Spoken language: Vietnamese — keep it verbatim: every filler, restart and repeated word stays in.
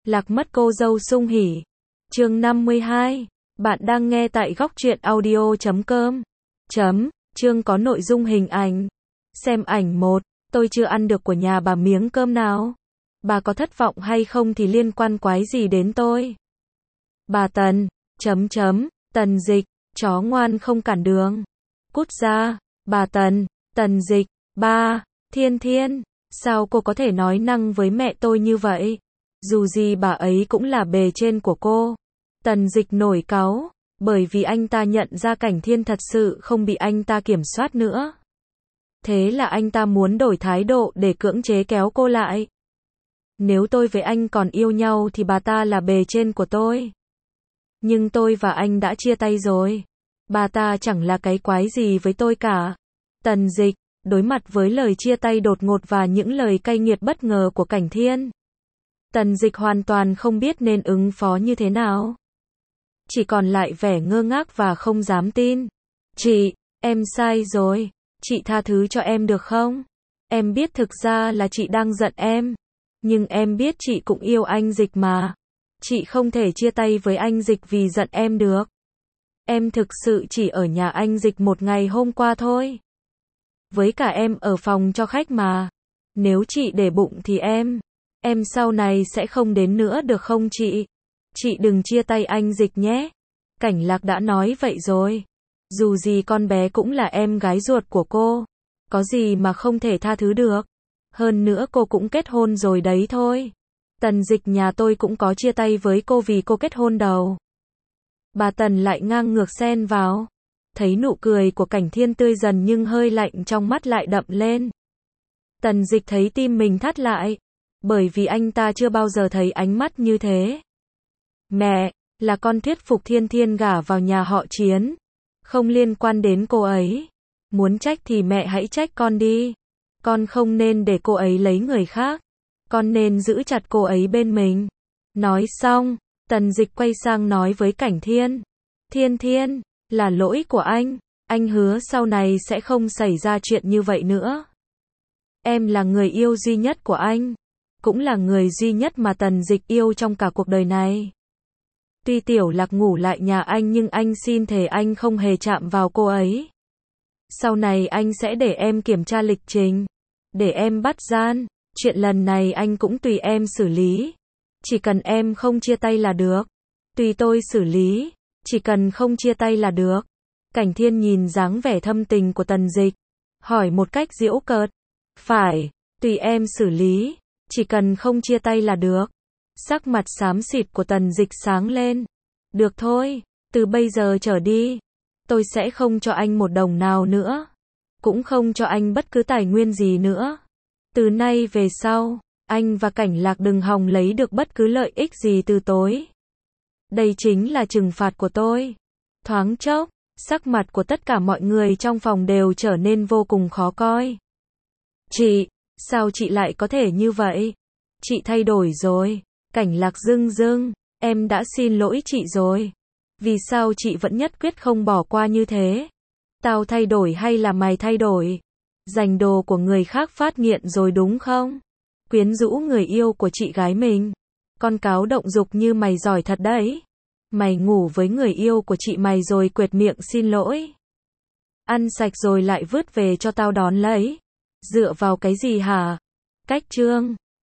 Lạc mất cô dâu sung hỉ. Chương năm mươi hai. Bạn đang nghe tại góc truyện audio chấm com. Chấm, chương có nội dung hình ảnh. Xem ảnh một. Tôi chưa ăn được của nhà bà miếng cơm nào. Bà có thất vọng hay không thì liên quan quái gì đến tôi. Bà Tần. Chấm chấm. Tần Dịch. Chó ngoan không cản đường. Cút ra. Bà Tần. Tần Dịch. Ba. Thiên Thiên. Sao cô có thể nói năng với mẹ tôi như vậy? Dù gì bà ấy cũng là bề trên của cô. Tần Dịch nổi cáu, bởi vì anh ta nhận ra Cảnh Thiên thật sự không bị anh ta kiểm soát nữa. Thế là anh ta muốn đổi thái độ để cưỡng chế kéo cô lại. Nếu tôi với anh còn yêu nhau thì bà ta là bề trên của tôi. Nhưng tôi và anh đã chia tay rồi. Bà ta chẳng là cái quái gì với tôi cả. Tần Dịch, đối mặt với lời chia tay đột ngột và những lời cay nghiệt bất ngờ của Cảnh Thiên, Tần Dịch hoàn toàn không biết nên ứng phó như thế nào. Chỉ còn lại vẻ ngơ ngác và không dám tin. Chị, em sai rồi. Chị tha thứ cho em được không? Em biết thực ra là chị đang giận em. Nhưng em biết chị cũng yêu anh Dịch mà. Chị không thể chia tay với anh Dịch vì giận em được. Em thực sự chỉ ở nhà anh Dịch một ngày hôm qua thôi. Với cả em ở phòng cho khách mà. Nếu chị để bụng thì em... Em sau này sẽ không đến nữa được không chị? Chị đừng chia tay anh Dịch nhé. Cảnh Lạc đã nói vậy rồi. Dù gì con bé cũng là em gái ruột của cô. Có gì mà không thể tha thứ được. Hơn nữa cô cũng kết hôn rồi đấy thôi. Tần Dịch nhà tôi cũng có chia tay với cô vì cô kết hôn đầu. Bà Tần lại ngang ngược xen vào. Thấy nụ cười của Cảnh Thiên tươi dần nhưng hơi lạnh trong mắt lại đậm lên. Tần Dịch thấy tim mình thắt lại. Bởi vì anh ta chưa bao giờ thấy ánh mắt như thế. Mẹ, là con thuyết phục Thiên Thiên gả vào nhà họ Chiến. Không liên quan đến cô ấy. Muốn trách thì mẹ hãy trách con đi. Con không nên để cô ấy lấy người khác. Con nên giữ chặt cô ấy bên mình. Nói xong, Tần Dịch quay sang nói với Cảnh Thiên. Thiên Thiên, là lỗi của anh. Anh hứa sau này sẽ không xảy ra chuyện như vậy nữa. Em là người yêu duy nhất của anh. Cũng là người duy nhất mà Tần Dịch yêu trong cả cuộc đời này. Tuy Tiểu Lạc ngủ lại nhà anh nhưng anh xin thề anh không hề chạm vào cô ấy. Sau này anh sẽ để em kiểm tra lịch trình. Để em bắt gian. Chuyện lần này anh cũng tùy em xử lý. Chỉ cần em không chia tay là được. Tùy tôi xử lý. Chỉ cần không chia tay là được. Cảnh Thiên nhìn dáng vẻ thâm tình của Tần Dịch. Hỏi một cách giễu cợt. Phải, tùy em xử lý. Chỉ cần không chia tay là được. Sắc mặt xám xịt của Tần Dịch sáng lên. Được thôi, từ bây giờ trở đi, tôi sẽ không cho anh một đồng nào nữa. Cũng không cho anh bất cứ tài nguyên gì nữa. Từ nay về sau, anh và Cảnh Lạc đừng hòng lấy được bất cứ lợi ích gì từ tôi. Đây chính là trừng phạt của tôi. Thoáng chốc, sắc mặt của tất cả mọi người trong phòng đều trở nên vô cùng khó coi. Chị, sao chị lại có thể như vậy? Chị thay đổi rồi. Cảnh Lạc rưng rưng, em đã xin lỗi chị rồi. Vì sao chị vẫn nhất quyết không bỏ qua như thế? Tao thay đổi hay là mày thay đổi? Giành đồ của người khác phát nghiện rồi đúng không? Quyến rũ người yêu của chị gái mình. Con cáo động dục như mày giỏi thật đấy. Mày ngủ với người yêu của chị mày rồi quệt miệng xin lỗi. Ăn sạch rồi lại vứt về cho tao đón lấy. Dựa vào cái gì hả? Cách chương